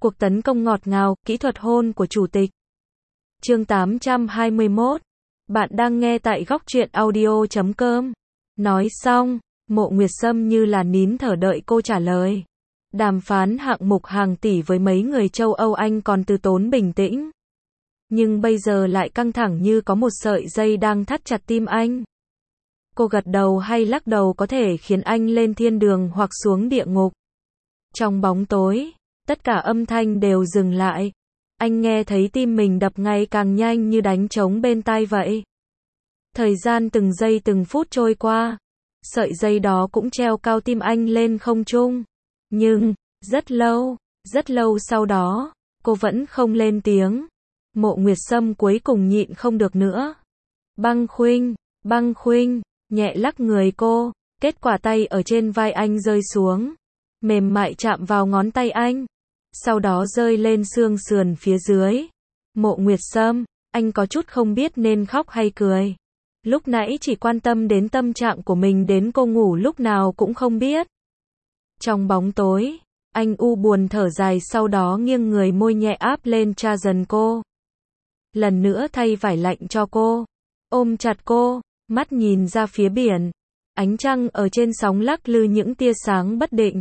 Cuộc tấn công ngọt ngào, kỹ thuật hôn của chủ tịch. Chương 821. Bạn đang nghe tại góc truyện audio.com. Nói xong, Mộ Nguyệt Sâm như là nín thở đợi cô trả lời. Đàm phán hạng mục hàng tỷ với mấy người châu Âu anh còn từ tốn bình tĩnh. Nhưng bây giờ lại căng thẳng như có một sợi dây đang thắt chặt tim anh. Cô gật đầu hay lắc đầu có thể khiến anh lên thiên đường hoặc xuống địa ngục. Trong bóng tối, tất cả âm thanh đều dừng lại. Anh nghe thấy tim mình đập ngày càng nhanh như đánh trống bên tai vậy. Thời gian từng giây từng phút trôi qua. Sợi dây đó cũng treo cao tim anh lên không trung. Nhưng, rất lâu sau đó, cô vẫn không lên tiếng. Mộ Nguyệt Sâm cuối cùng nhịn không được nữa. Băng Khuynh, nhẹ lắc người cô, kết quả tay ở trên vai anh rơi xuống. Mềm mại chạm vào ngón tay anh. Sau đó rơi lên xương sườn phía dưới. Mộ Nguyệt Sâm, anh có chút không biết nên khóc hay cười. Lúc nãy chỉ quan tâm đến tâm trạng của mình đến cô ngủ lúc nào cũng không biết. Trong bóng tối, anh u buồn thở dài sau đó nghiêng người môi nhẹ áp lên tra dần cô. Lần nữa thay vải lạnh cho cô. Ôm chặt cô, mắt nhìn ra phía biển. Ánh trăng ở trên sóng lắc lư những tia sáng bất định.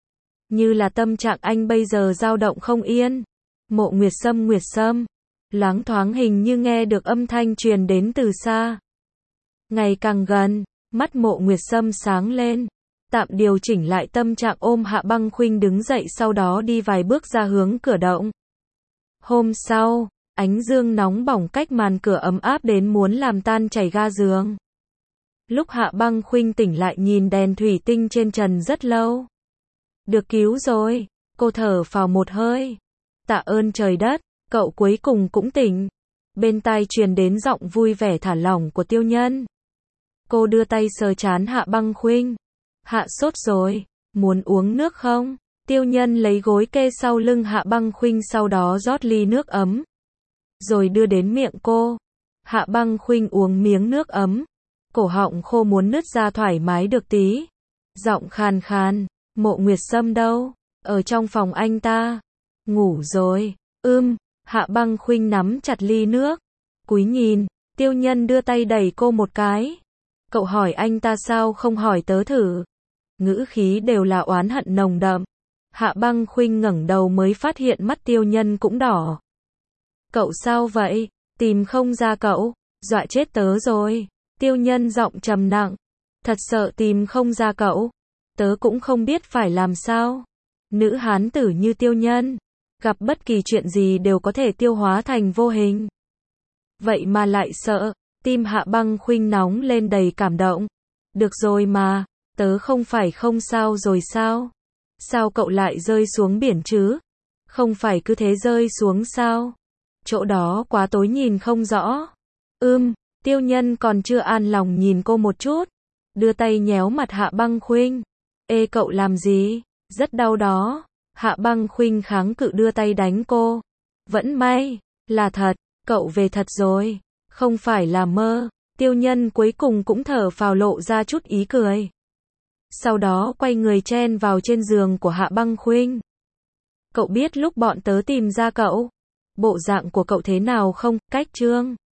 Như là tâm trạng anh bây giờ dao động không yên. Mộ Nguyệt Sâm, loáng thoáng hình như nghe được âm thanh truyền đến từ xa. Ngày càng gần, mắt Mộ Nguyệt Sâm sáng lên. Tạm điều chỉnh lại tâm trạng ôm Hạ Băng Khuynh đứng dậy sau đó đi vài bước ra hướng cửa động. Hôm sau, ánh dương nóng bỏng cách màn cửa ấm áp đến muốn làm tan chảy ga giường. Lúc Hạ Băng Khuynh tỉnh lại nhìn đèn thủy tinh trên trần rất lâu. Được cứu rồi, cô thở phào một hơi. Tạ ơn trời đất, cậu cuối cùng cũng tỉnh. Bên tai truyền đến giọng vui vẻ thả lỏng của Tiêu Nhân. Cô đưa tay sờ trán Hạ Băng Khuynh. Hạ sốt rồi, muốn uống nước không? Tiêu Nhân lấy gối kê sau lưng Hạ Băng Khuynh sau đó rót ly nước ấm. Rồi đưa đến miệng cô. Hạ Băng Khuynh uống miếng nước ấm. Cổ họng khô muốn nứt ra thoải mái được tí. Giọng khàn khàn. Mộ Nguyệt Sâm đâu? Ở trong phòng anh ta. Ngủ rồi. Hạ Băng Khuynh nắm chặt ly nước. Cúi nhìn, Tiêu Nhân đưa tay đẩy cô một cái. Cậu hỏi anh ta sao không hỏi tớ thử? Ngữ khí đều là oán hận nồng đậm. Hạ Băng Khuynh ngẩng đầu mới phát hiện mắt Tiêu Nhân cũng đỏ. Cậu sao vậy? Tìm không ra cậu, dọa chết tớ rồi. Tiêu Nhân giọng trầm nặng. Thật sợ tìm không ra cậu. Tớ cũng không biết phải làm sao. Nữ hán tử như Tiêu Nhân, gặp bất kỳ chuyện gì đều có thể tiêu hóa thành vô hình. Vậy mà lại sợ, tim Hạ Băng Khuynh nóng lên đầy cảm động. Được rồi mà, tớ không phải không sao rồi sao? Sao cậu lại rơi xuống biển chứ? Không phải cứ thế rơi xuống sao? Chỗ đó quá tối nhìn không rõ. Tiêu Nhân còn chưa an lòng nhìn cô một chút. Đưa tay nhéo mặt Hạ Băng Khuynh. Ê cậu làm gì? Rất đau đó. Hạ Băng Khuynh kháng cự đưa tay đánh cô. Vẫn may, là thật, cậu về thật rồi. Không phải là mơ. Tiêu Nhân cuối cùng cũng thở phào lộ ra chút ý cười. Sau đó quay người chen vào trên giường của Hạ Băng Khuynh. Cậu biết lúc bọn tớ tìm ra cậu, bộ dạng của cậu thế nào không? Cách trương.